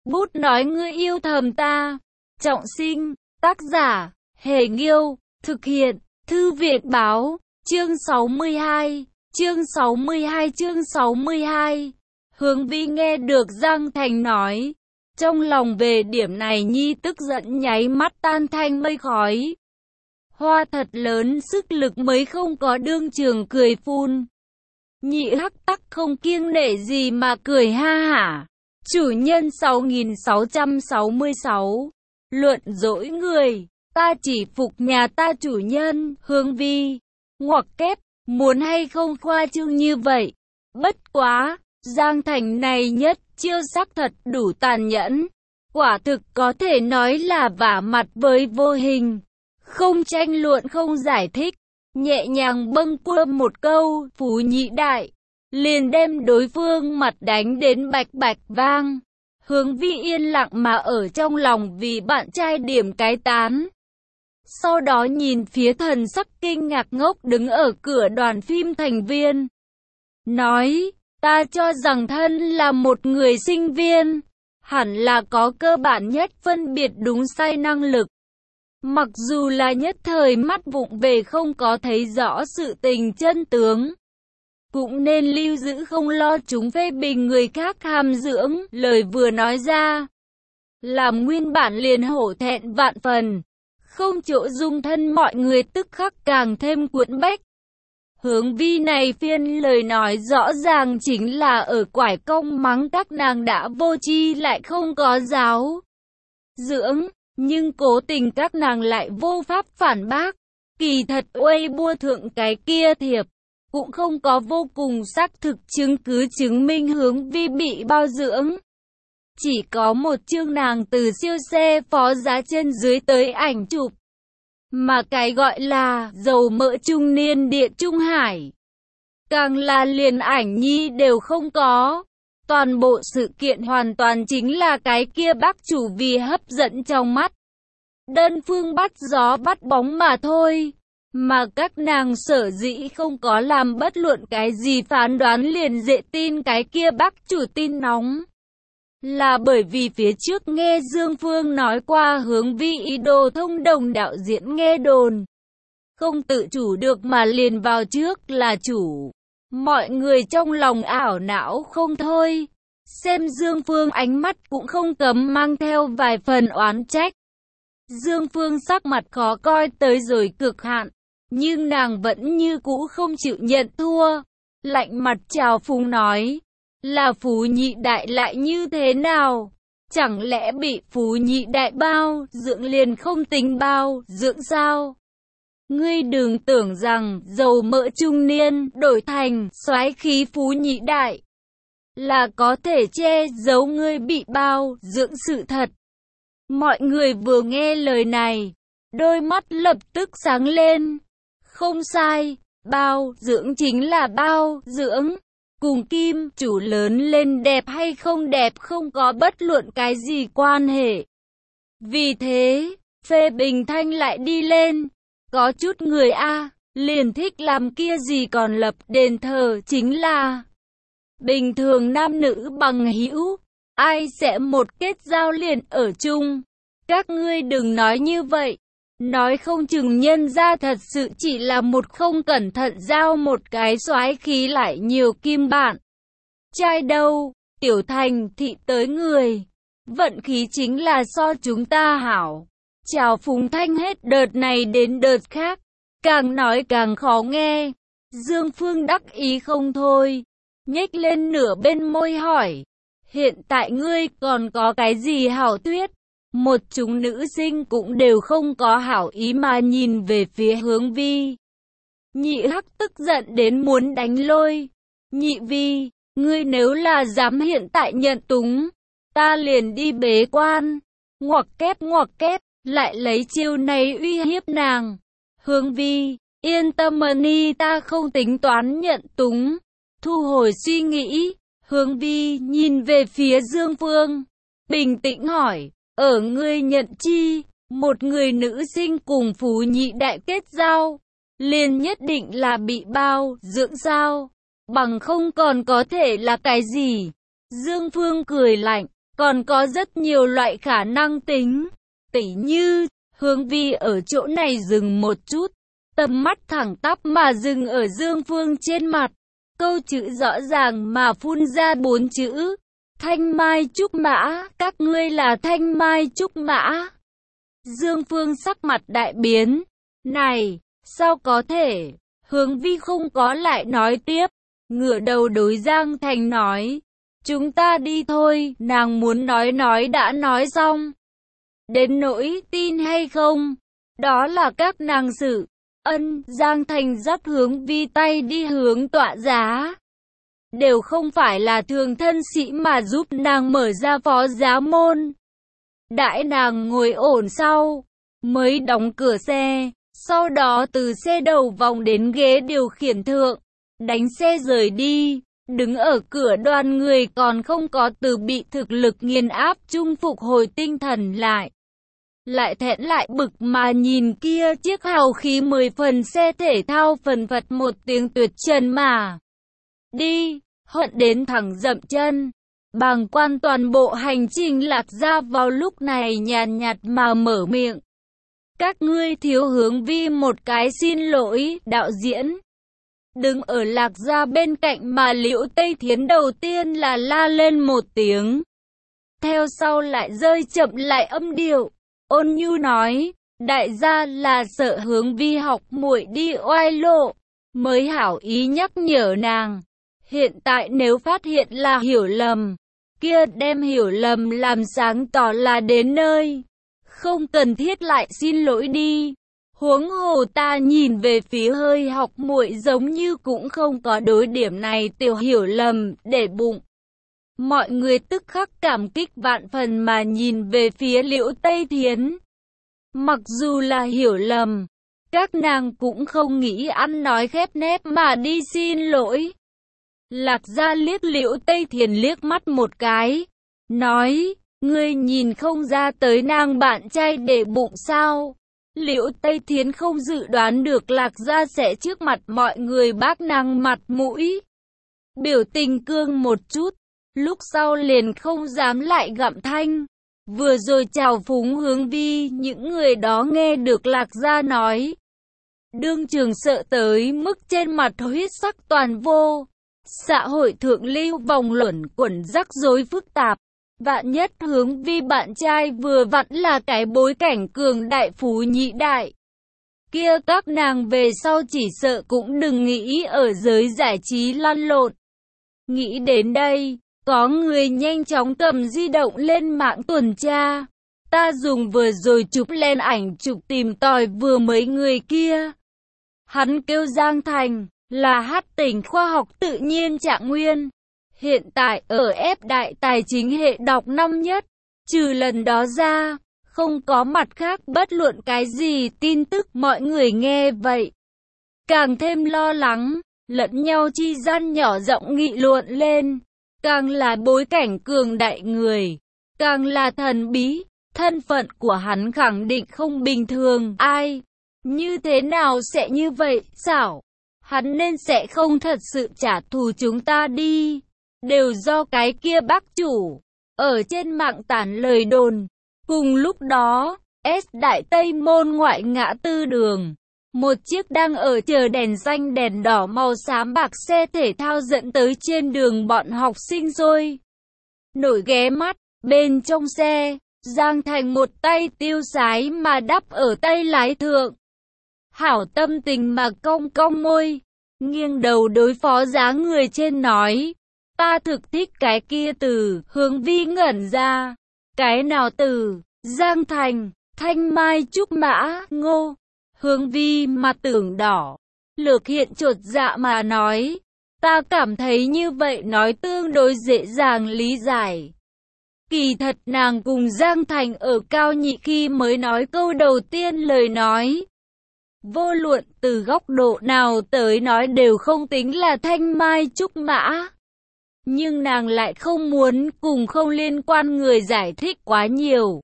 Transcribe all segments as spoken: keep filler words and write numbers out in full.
Bút nói ngươi yêu thầm ta. Trọng sinh, tác giả, Hề Nghiêu, thực hiện, Thư viện Báo, chương sáu mươi hai, chương sáu mươi hai chương sáu mươi hai. Hướng Vi nghe được Giang Thành nói, trong lòng về điểm này nhi tức giận nháy mắt tan thành mây khói. Hoa thật lớn sức lực mới không có đương trường cười phun. Nhị Hắc Tắc không kiêng nể gì mà cười ha hả. Chủ nhân sáu nghìn sáu trăm sáu mươi sáu. Luận dỗi người, ta chỉ phục nhà ta chủ nhân, Hướng Vi. Ngoặc kép, muốn hay không khoa trương như vậy. Bất quá, Giang Thành này nhất chiêu sắc thật đủ tàn nhẫn. Quả thực có thể nói là vả mặt với vô hình. Không tranh luận không giải thích. Nhẹ nhàng bâng quơ một câu, phú nhị đại. Liền đem đối phương mặt đánh đến bạch bạch vang. Hướng Vi yên lặng mà ở trong lòng vì bạn trai điểm cái tán. Sau đó nhìn phía thần sắc kinh ngạc ngốc đứng ở cửa đoàn phim thành viên. Nói, ta cho rằng thân là một người sinh viên, hẳn là có cơ bản nhất phân biệt đúng sai năng lực. Mặc dù là nhất thời mắt vụng về không có thấy rõ sự tình chân tướng. Cũng nên lưu giữ không lo chúng phê bình người khác hàm dưỡng, lời vừa nói ra. Làm nguyên bản liền hổ thẹn vạn phần, không chỗ dung thân mọi người tức khắc càng thêm cuộn bách. Hướng Vi này phiên lời nói rõ ràng chính là ở quải công mắng các nàng đã vô tri lại không có giáo dưỡng, nhưng cố tình các nàng lại vô pháp phản bác. Kỳ thật uây bua thượng cái kia thiệp cũng không có vô cùng xác thực chứng cứ chứng minh Hướng Vi bị bao dưỡng. Chỉ có một chương nàng từ siêu xe phó giá trên dưới tới ảnh chụp. Mà cái gọi là dầu mỡ trung niên Điện Trung Hải, càng là liền ảnh nhi đều không có. Toàn bộ sự kiện hoàn toàn chính là cái kia bác chủ vì hấp dẫn trong mắt. Đơn phương bắt gió bắt bóng mà thôi. Mà các nàng sở dĩ không có làm bất luận cái gì phán đoán liền dễ tin cái kia bác chủ tin nóng. Là bởi vì phía trước nghe Dương Phương nói qua Hướng Vi ý đồ thông đồng đạo diễn nghe đồn. Không tự chủ được mà liền vào trước là chủ. Mọi người trong lòng ảo não không thôi. Xem Dương Phương ánh mắt cũng không cấm mang theo vài phần oán trách. Dương Phương sắc mặt khó coi tới rồi cực hạn. Nhưng nàng vẫn như cũ không chịu nhận thua. Lạnh mặt chào phúng nói. Là Phú nhị đại lại như thế nào? Chẳng lẽ bị Phú nhị đại bao dưỡng liền không tính bao dưỡng sao? Ngươi đừng tưởng rằng dầu mỡ trung niên đổi thành soái khí Phú nhị đại là có thể che giấu ngươi bị bao dưỡng sự thật. Mọi người vừa nghe lời này, đôi mắt lập tức sáng lên. Không sai, bao dưỡng chính là bao dưỡng. Cùng kim chủ lớn lên đẹp hay không đẹp không có bất luận cái gì quan hệ. Vì thế, phê bình thanh lại đi lên. Có chút người a liền thích làm kia gì còn lập đền thờ chính là bình thường nam nữ bằng hữu. Ai sẽ một kết giao liền ở chung. Các ngươi đừng nói như vậy. Nói không chừng nhân ra thật sự chỉ là một không cẩn thận giao một cái soái khí lại nhiều kim bạn. Trai đâu, Tiểu Thành thị tới người. Vận khí chính là so chúng ta hảo. Chào phúng thanh hết đợt này đến đợt khác. Càng nói càng khó nghe. Dương Phương đắc ý không thôi. Nhếch lên nửa bên môi hỏi. Hiện tại ngươi còn có cái gì hảo thuyết? Một chúng nữ sinh cũng đều không có hảo ý mà nhìn về phía Hướng Vi. Nhị Hắc tức giận đến muốn đánh lôi. Nhị Vi, ngươi nếu là dám hiện tại nhận túng, ta liền đi bế quan. Ngoặc kép ngoặc kép, lại lấy chiêu này uy hiếp nàng. Hướng Vi, yên tâm ni ta không tính toán nhận túng. Thu hồi suy nghĩ, Hướng Vi nhìn về phía Dương Phương, bình tĩnh hỏi. Ở ngươi nhận chi, một người nữ sinh cùng Phú nhị đại kết giao, liền nhất định là bị bao dưỡng sao? Bằng không còn có thể là cái gì? Dương Phương cười lạnh, còn có rất nhiều loại khả năng tính. Tỉ như, Hướng Vi ở chỗ này dừng một chút, tầm mắt thẳng tắp mà dừng ở Dương Phương trên mặt. Câu chữ rõ ràng mà phun ra bốn chữ. Thanh Mai Trúc Mã, các ngươi là Thanh Mai Trúc Mã. Dương Phương sắc mặt đại biến. Này, sao có thể? Hướng Vi không có lại nói tiếp. Ngửa đầu đối Giang Thành nói. Chúng ta đi thôi, nàng muốn nói nói đã nói xong. Đến nỗi tin hay không, đó là các nàng sự. Ân, Giang Thành dắt Hướng Vi tay đi hướng tọa giá. Đều không phải là thường thân sĩ mà giúp nàng mở ra phó giá môn. Đãi nàng ngồi ổn sau, mới đóng cửa xe, sau đó từ xe đầu vòng đến ghế điều khiển thượng, đánh xe rời đi. Đứng ở cửa đoàn người còn không có từ bị thực lực nghiền áp chung phục hồi tinh thần lại. Lại thẹn lại bực mà nhìn kia chiếc hào khí mười phần xe thể thao phần phật một tiếng tuyệt trần mà đi, hận đến thẳng dậm chân. Bàng quan toàn bộ hành trình Lạc Gia vào lúc này nhàn nhạt mà mở miệng. Các ngươi thiếu Hướng Vi một cái xin lỗi, đạo diễn. Đứng ở Lạc Gia bên cạnh mà Liễu Tây Thiến đầu tiên là la lên một tiếng. Theo sau lại rơi chậm lại âm điệu. Ôn nhu nói, đại gia là sợ Hướng Vi học muội đi oai lộ, mới hảo ý nhắc nhở nàng. Hiện tại nếu phát hiện là hiểu lầm, kia đem hiểu lầm làm sáng tỏ là đến nơi. Không cần thiết lại xin lỗi đi. Huống hồ ta nhìn về phía hơi học muội giống như cũng không có đối điểm này tiểu hiểu lầm để bụng. Mọi người tức khắc cảm kích vạn phần mà nhìn về phía Liễu Tây Thiến. Mặc dù là hiểu lầm, các nàng cũng không nghĩ ăn nói khép nép mà đi xin lỗi. Lạc Gia liếc Liễu Tây Thiến liếc mắt một cái, nói, ngươi nhìn không ra tới nàng bạn trai để bụng sao? Liễu Tây Thiến không dự đoán được Lạc Gia sẽ trước mặt mọi người bác nàng mặt mũi. Biểu tình cương một chút, lúc sau liền không dám lại gặm thanh. Vừa rồi chào phúng Hướng Vi, những người đó nghe được Lạc Gia nói. Đương trường sợ tới mức trên mặt huyết sắc toàn vô. Xã hội thượng lưu vòng luẩn quẩn rắc rối phức tạp. Vạn nhất Hướng Vi bạn trai vừa vặn là cái bối cảnh cường đại phú nhị đại. Kia các nàng về sau chỉ sợ cũng đừng nghĩ ở giới giải trí lăn lộn. Nghĩ đến đây, có người nhanh chóng cầm di động lên mạng tuần tra. Ta dùng vừa rồi chụp lên ảnh chụp tìm tòi vừa mấy người kia. Hắn kêu Giang Thành, là hát tỉnh khoa học tự nhiên Trạng Nguyên. Hiện tại ở ép đại tài chính hệ đọc năm nhất. Trừ lần đó ra, không có mặt khác bất luận cái gì tin tức. Mọi người nghe vậy, càng thêm lo lắng, lẫn nhau chi gian nhỏ giọng nghị luận lên. Càng là bối cảnh cường đại người, càng là thần bí, thân phận của hắn khẳng định không bình thường. Ai, như thế nào sẽ như vậy, xảo? Hắn nên sẽ không thật sự trả thù chúng ta đi. Đều do cái kia bác chủ, ở trên mạng tản lời đồn. Cùng lúc đó, S Đại Tây Môn ngoại ngã tư đường. Một chiếc đang ở chờ đèn xanh đèn đỏ màu xám bạc xe thể thao dẫn tới trên đường bọn học sinh rồi. Nổi ghé mắt, bên trong xe, Giang Thành một tay tiêu sái mà đắp ở tay lái thượng. Hảo tâm tình mà cong cong môi, nghiêng đầu đối phó giá người trên nói. Ta thực thích cái kia từ, Hướng Vi ngẩn ra. Cái nào từ? Giang Thành, Thanh Mai Trúc Mã, Ngô. Hướng Vi mặt tưởng đỏ, lược hiện chột dạ mà nói. Ta cảm thấy như vậy nói tương đối dễ dàng lý giải. Kỳ thật nàng cùng Giang Thành ở cao nhị khi mới nói câu đầu tiên lời nói. Vô luận từ góc độ nào tới nói đều không tính là Thanh Mai Trúc Mã. Nhưng nàng lại không muốn cùng không liên quan người giải thích quá nhiều.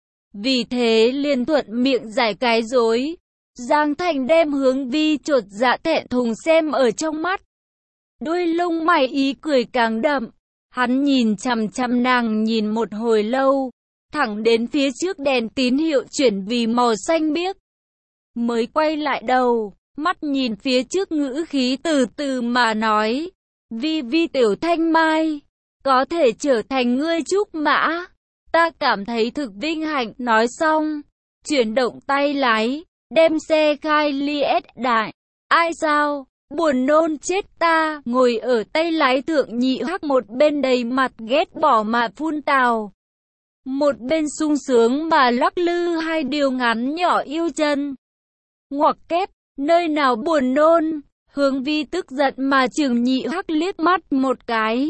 Vì thế liền thuận miệng giải cái dối. Giang Thành đem Hướng Vi chột dạ thẹn thùng xem ở trong mắt. Đôi lông mày ý cười càng đậm. Hắn nhìn chằm chằm nàng nhìn một hồi lâu, thẳng đến phía trước đèn tín hiệu chuyển vì màu xanh biếc. Mới quay lại đầu, mắt nhìn phía trước ngữ khí từ từ mà nói, Vi Vi tiểu thanh mai, có thể trở thành ngươi trúc mã, ta cảm thấy thực vinh hạnh. Nói xong, chuyển động tay lái, đem xe khai ly ét đại. Ai sao, buồn nôn chết ta, ngồi ở tay lái thượng Nhị Hắc một bên đầy mặt ghét bỏ mà phun tào, một bên sung sướng mà lắc lư hai điều ngắn nhỏ yêu chân. Ngoặc kép, nơi nào buồn nôn? Hướng Vi tức giận mà chừng Nhị Hắc liếc mắt một cái.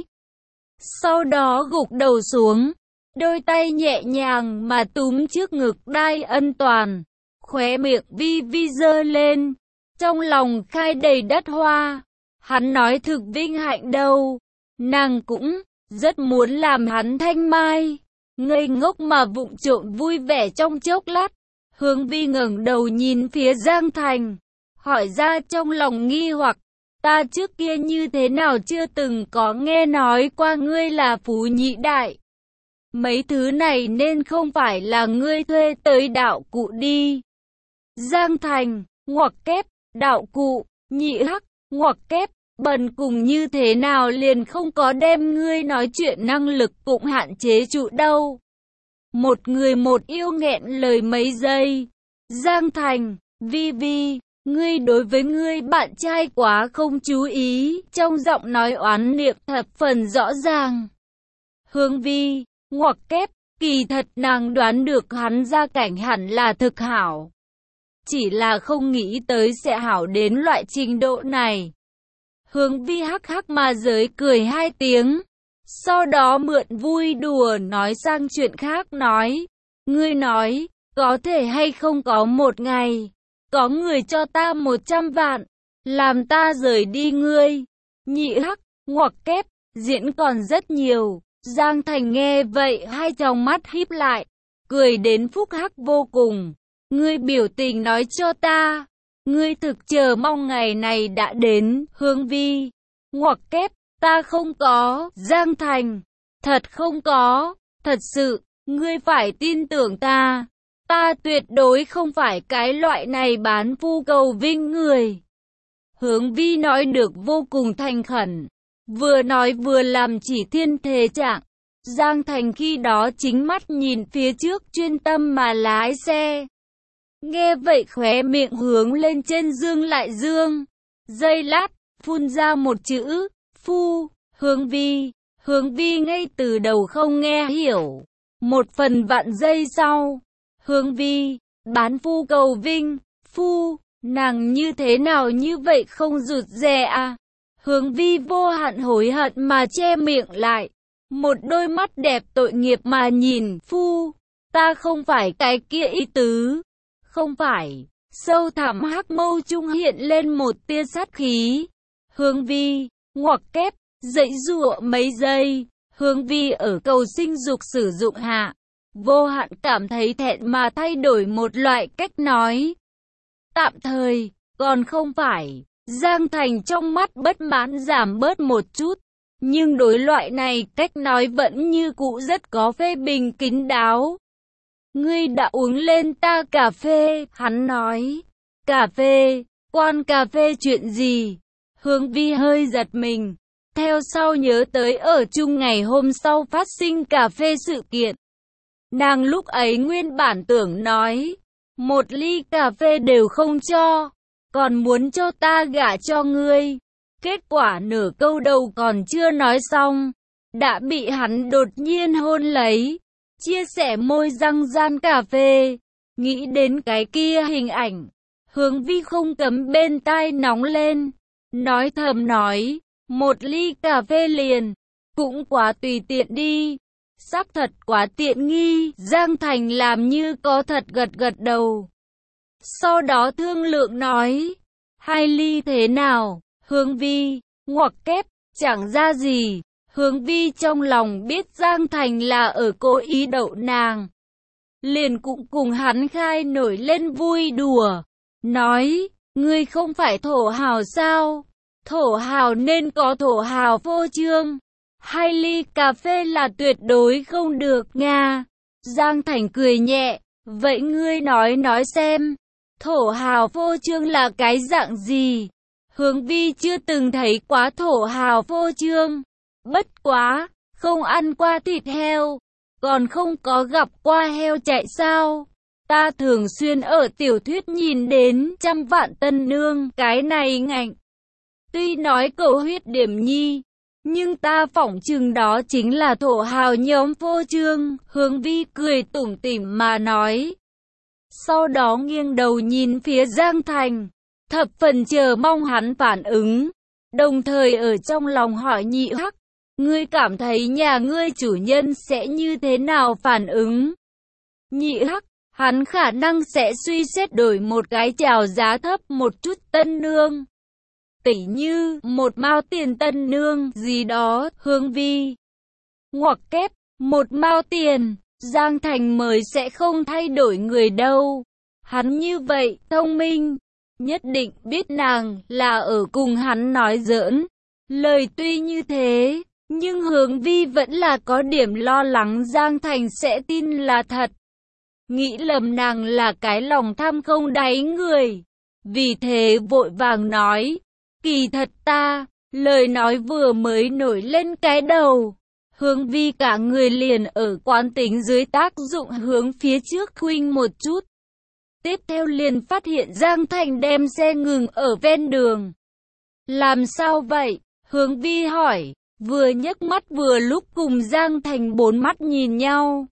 Sau đó gục đầu xuống, đôi tay nhẹ nhàng mà túm trước ngực đai ân toàn, khóe miệng Vi Vi giơ lên, trong lòng khai đầy đất hoa. Hắn nói thực vinh hạnh đâu, nàng cũng rất muốn làm hắn thanh mai. Ngây ngốc mà vụng trộm vui vẻ trong chốc lát, Hướng Vi ngẩng đầu nhìn phía Giang Thành, hỏi ra trong lòng nghi hoặc, ta trước kia như thế nào chưa từng có nghe nói qua ngươi là phú nhị đại. Mấy thứ này nên không phải là ngươi thuê tới đạo cụ đi. Giang Thành, ngoặc kép, đạo cụ, Nhị Hắc, ngoặc kép, bần cùng như thế nào liền không có đem ngươi nói chuyện năng lực cũng hạn chế trụ đâu. Một người một yêu nghẹn lời mấy giây. Giang Thành, Vi Vi, ngươi đối với ngươi bạn trai quá không chú ý, trong giọng nói oán niệm thập phần rõ ràng. Hướng Vi, ngoặc kép, kỳ thật nàng đoán được hắn gia cảnh hẳn là thực hảo. Chỉ là không nghĩ tới sẽ hảo đến loại trình độ này. Hướng Vi hắc hắc mà giới cười hai tiếng. Sau đó mượn vui đùa nói sang chuyện khác nói. Ngươi nói, có thể hay không có một ngày, có người cho ta một trăm vạn, làm ta rời đi ngươi. Nhị Hắc, ngoặc kép, diễn còn rất nhiều. Giang Thành nghe vậy hai tròng mắt híp lại, cười đến phúc hắc vô cùng. Ngươi biểu tình nói cho ta, ngươi thực chờ mong ngày này đã đến. Hướng Vi, ngoặc kép, ta không có. Giang Thành, thật không có, thật sự, ngươi phải tin tưởng ta. Ta tuyệt đối không phải cái loại này bán phu cầu vinh người. Hướng Vi nói được vô cùng thành khẩn, vừa nói vừa làm chỉ thiên thể trạng. Giang Thành khi đó chính mắt nhìn phía trước chuyên tâm mà lái xe. Nghe vậy khóe miệng hướng lên trên dương lại dương. Giây lát, phun ra một chữ, phu. Hướng Vi, Hướng Vi ngay từ đầu không nghe hiểu. Một phần vạn giây sau, Hướng Vi, bán phu cầu vinh, phu, nàng như thế nào như vậy không rụt rè à? Hướng Vi vô hạn hối hận mà che miệng lại, một đôi mắt đẹp tội nghiệp mà nhìn, phu, ta không phải cái kia ý tứ, không phải. Sâu thẳm hắc mâu trung hiện lên một tia sát khí. Hướng Vi, ngoặc kép, dãy giụa mấy giây. Hướng Vi ở cầu sinh dục sử dụng hạ, vô hạn cảm thấy thẹn mà thay đổi một loại cách nói. Tạm thời, còn không phải. Giang Thành trong mắt bất mãn giảm bớt một chút, nhưng đối loại này cách nói vẫn như cũ rất có phê bình kín đáo. Ngươi đã uống lên ta cà phê, hắn nói. Cà phê, quan cà phê chuyện gì? Hướng Vi hơi giật mình, theo sau nhớ tới ở chung ngày hôm sau phát sinh cà phê sự kiện. Nàng lúc ấy nguyên bản tưởng nói, một ly cà phê đều không cho, còn muốn cho ta gả cho ngươi. Kết quả nửa câu đầu còn chưa nói xong, đã bị hắn đột nhiên hôn lấy, chia sẻ môi răng gian cà phê. Nghĩ đến cái kia hình ảnh, Hướng Vi không cấm bên tai nóng lên, nói thầm nói, một ly cà phê liền, cũng quá tùy tiện đi. Xác thật quá tiện nghi. Giang Thành làm như có thật gật gật đầu. Sau đó thương lượng nói, hai ly thế nào? Hướng Vi, ngoặc kép, chẳng ra gì. Hướng Vi trong lòng biết Giang Thành là ở cố ý đậu nàng, liền cũng cùng hắn khai nổi lên vui đùa, nói, ngươi không phải thổ hào sao? Thổ hào nên có thổ hào phô trương. hai ly cà phê là tuyệt đối không được nha. Giang Thành cười nhẹ, vậy ngươi nói nói xem, thổ hào phô trương là cái dạng gì? Hướng Vi chưa từng thấy quá thổ hào phô trương, bất quá, không ăn qua thịt heo, còn không có gặp qua heo chạy sao? Ta thường xuyên ở tiểu thuyết nhìn đến trăm vạn tân nương, cái này ngạnh. Tuy nói cầu huyết điểm nhi, nhưng ta phỏng chừng đó chính là thổ hào nhóm phô trương. Hướng Vi cười tủm tỉm mà nói. Sau đó nghiêng đầu nhìn phía Giang Thành, thập phần chờ mong hắn phản ứng, đồng thời ở trong lòng hỏi Nhị Hắc, ngươi cảm thấy nhà ngươi chủ nhân sẽ như thế nào phản ứng? Nhị Hắc, hắn khả năng sẽ suy xét đổi một cái chào giá thấp một chút tân nương, tỉ như một mao tiền tân nương gì đó. Hướng Vi ngoặc kép, một mao tiền, Giang Thành mới sẽ không thay đổi người đâu. Hắn như vậy, thông minh, nhất định biết nàng là ở cùng hắn nói giỡn. Lời tuy như thế, nhưng Hướng Vi vẫn là có điểm lo lắng Giang Thành sẽ tin là thật. Nghĩ lầm nàng là cái lòng tham không đáy người. Vì thế vội vàng nói, kỳ thật ta, lời nói vừa mới nổi lên cái đầu. Hướng Vi cả người liền ở quán tính dưới tác dụng hướng phía trước khuynh một chút. Tiếp theo liền phát hiện Giang Thành đem xe ngừng ở ven đường. Làm sao vậy? Hướng Vi hỏi, vừa nhấc mắt vừa lúc cùng Giang Thành bốn mắt nhìn nhau.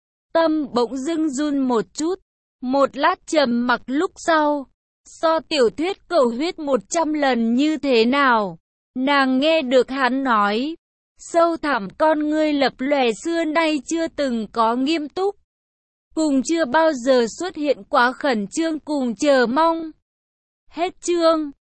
Tâm bỗng dưng run một chút, một lát trầm mặc lúc sau. So tiểu thuyết cầu huyết một trăm lần như thế nào? Nàng nghe được hắn nói, sâu thẳm con ngươi lập lòe xưa nay chưa từng có nghiêm túc, cùng chưa bao giờ xuất hiện quá khẩn trương cùng chờ mong. Hết chương.